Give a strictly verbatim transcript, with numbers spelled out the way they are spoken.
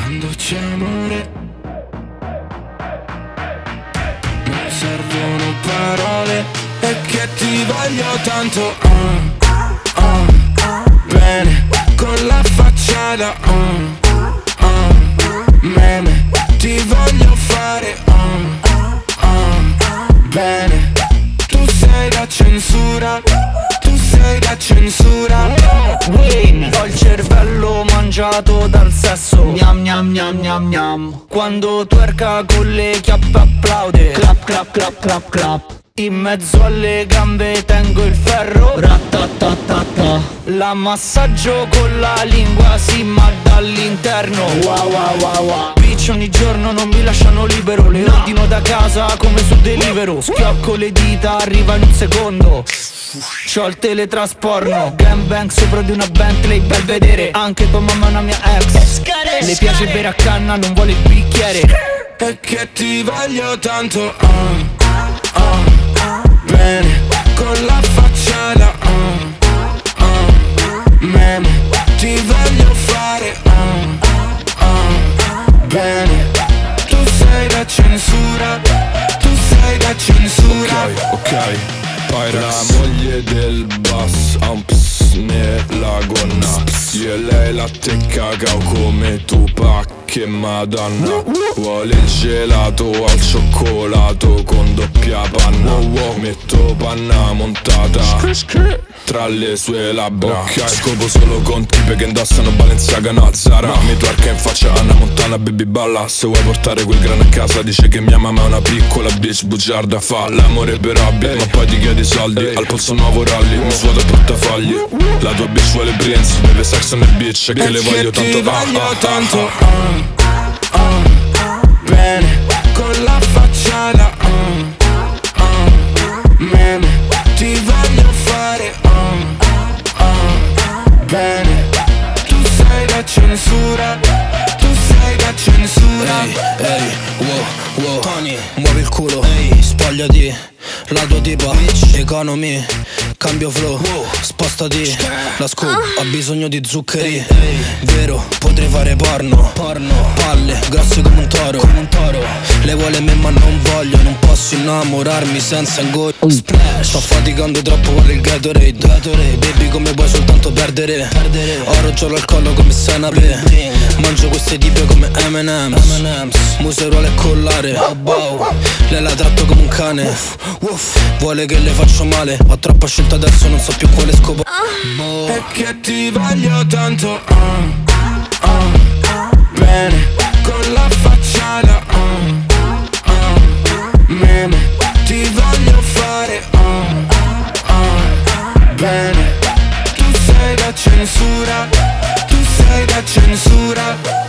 quando c'è amore. Non servono parole, è che ti voglio tanto. uh, uh, Bene, con la faccia da uh, uh, meme. Ti voglio fare uh, uh, bene. Tu sei da censura, tu sei da censura. Wayne, ho il cervello mangiato dal sesso. Gnam gnam gnam gnam gnam. Quando twerka con le chiappe applaude. Clap clap clap clap clap. In mezzo alle gambe tengo il ferro. Rattatatata. La massaggio con la lingua, sì, ma dall'interno. Wow wow wow wow. Bitch, ogni giorno non mi lasciano libero. Le ordino da casa come su Deliveroo. Schiocco le dita, arriva in un secondo. C'ho il teletrasporno. Gangbang sopra di una Bentley, bel vedere. Anche tua mamma è una mia ex. Le piace bere a canna, non vuole il bicchiere. È che ti voglio tanto uh, uh, bene, con la faccia da uh, uh, meme. Ti voglio fare uh, uh, bene. Tu sei da censura, tu sei da censura. Ok, ok. Poi la moglie del boss ha un ps nella gonna. Io e lei latte e cacao come Tupac e Madonna. Vuole il gelato al cioccolato con doppia panna. Metto panna montata tra le sue labbra. Ok, scopo solo con tipe che indossano Balenciaga, no Zara. Mi twerka in faccia Anna Montana, baby balla. Se vuoi portare quel grano a casa dice che mia mamma è una piccola bitch bugiarda. Fa l'amore per hobby, ma poi ti chiedi soldi. Al polso nuovo rally, mi svuoto portafogli. La tua bitch vuole Prince, beve Saxon e bitch. E che le voglio tanto, ti voglio ah, tanto ah, uh, uh, bene, con la faccia da uh, uh, meme. Ti voglio fare uh, uh, bene. Tu sei da censura, tu sei da censura. Ehi, ehi, wow, wow. Tony, muovi il culo, ehi, spogliati. La tua tipa, economy, cambio flow, wow. Spostati, la scoop, ha bisogno di zuccheri, ehi, ehi. Vero, potrei fare porno, porno. Palle, grosse come un toro, come un toro. Le vuole me ma non voglio, non posso innamorarmi senza ingoio. Splash, sto faticando troppo, vuole il Gatorade, Gatorade. Baby come puoi soltanto perdere, perdere. Oro giallo al collo come Senape. Mangio queste tipe come M and M's, museruola e collare, oh, wow. Lei la tratto come un cane, uff, uff. Vuole che le faccio male, ho troppa scelta adesso, non so più quale scopo. oh. È che ti voglio tanto uh, uh, bene, con la faccia da uh, uh, meme. Ti voglio fare uh, uh, bene. Tu sei da censura, tu sei da censura.